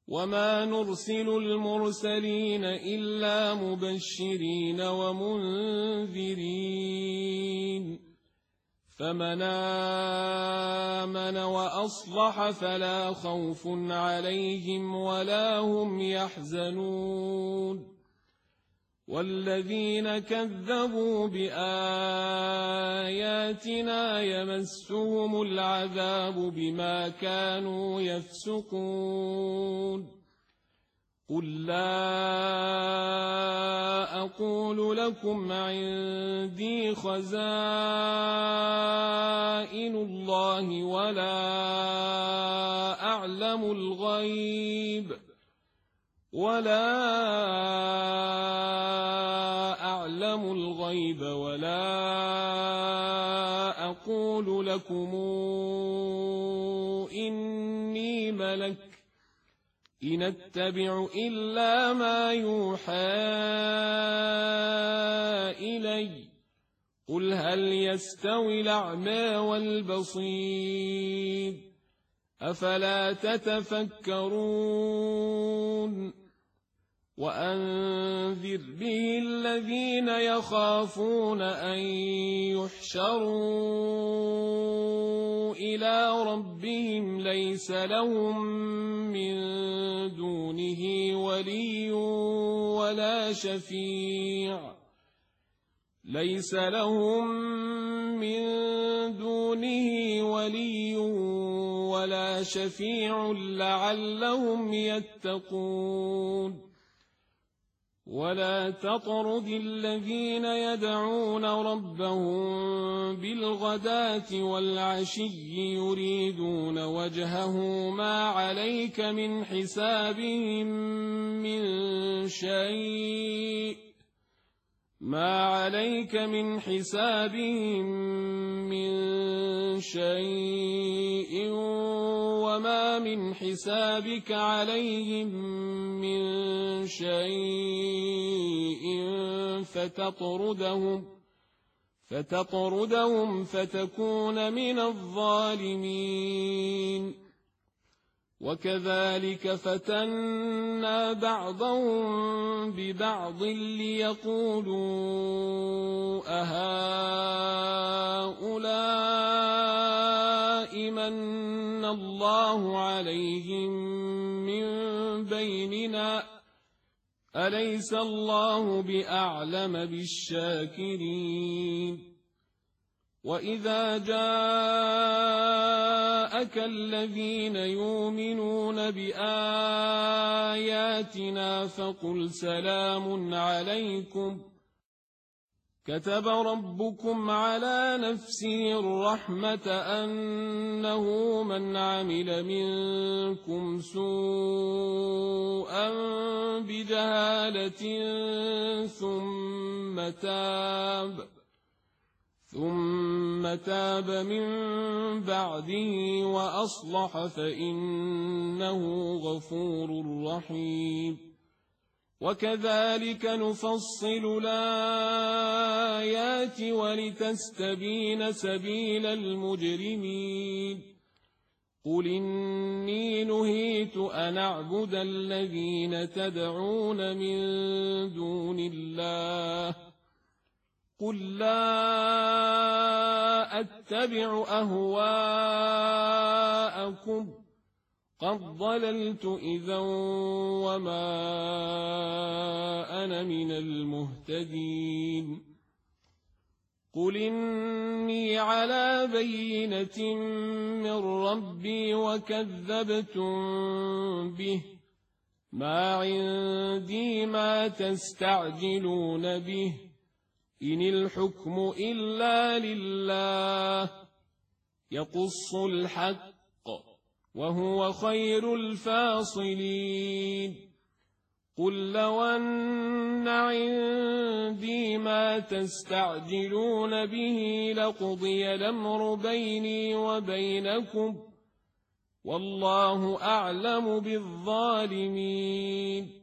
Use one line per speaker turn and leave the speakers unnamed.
وما نرسل المرسلين إلا مبشرين ومنذرين فمن آمن وأصلح فلا خوف عليهم ولا هم يحزنون والذين كذبوا بآياتنا يمسهم العذاب بما كانوا يفسقون قل لا أقول لكم عندي خزائن الله ولا أعلم الغيب ولا أقول لكم إني ملك إن أتبع إلا ما يوحى إلي قل هل يستوي الأعمى والبصير أفلا تتفكرون وأنذر به الذين يخافون أن يحشروا إلى ربهم ليس لهم من دونه ولي ولا شفيع لعلهم يتقون ولا تطرد الذين يدعون ربهم بالغداة والعشي يريدون وجهه ما عليك من حسابهم من شيء وما من حسابك عليهم من شيء فتطردهم فتكون من الظالمين وكذلك فتنا بعضهم ببعض ليقولوا أهؤلاء من الله عليهم من بيننا أليس الله بأعلم بالشاكرين وإذا جاءك الذين يؤمنون بآياتنا فقل سلام عليكم كتب ربكم على نفسه الرحمة أنه من عمل منكم سوءا بجهالة ثم تاب من بعده وأصلح فإنه غفور رحيم وكذلك نفصل الآيات ولتستبين سبيل المجرمين قل إني نهيت أن أعبد الذين تدعون من دون الله قل لا أتبع أهواءكم قد ضللت إذا وما أنا من المهتدين قل إني على بينة من ربي وكذبتم به ما عندي ما تستعجلون به إن الحكم إلا لله يقص الحق وهو خير الفاصلين قل لو أن عندي ما تستعجلون به لقضي الأمر بيني وبينكم والله أعلم بالظالمين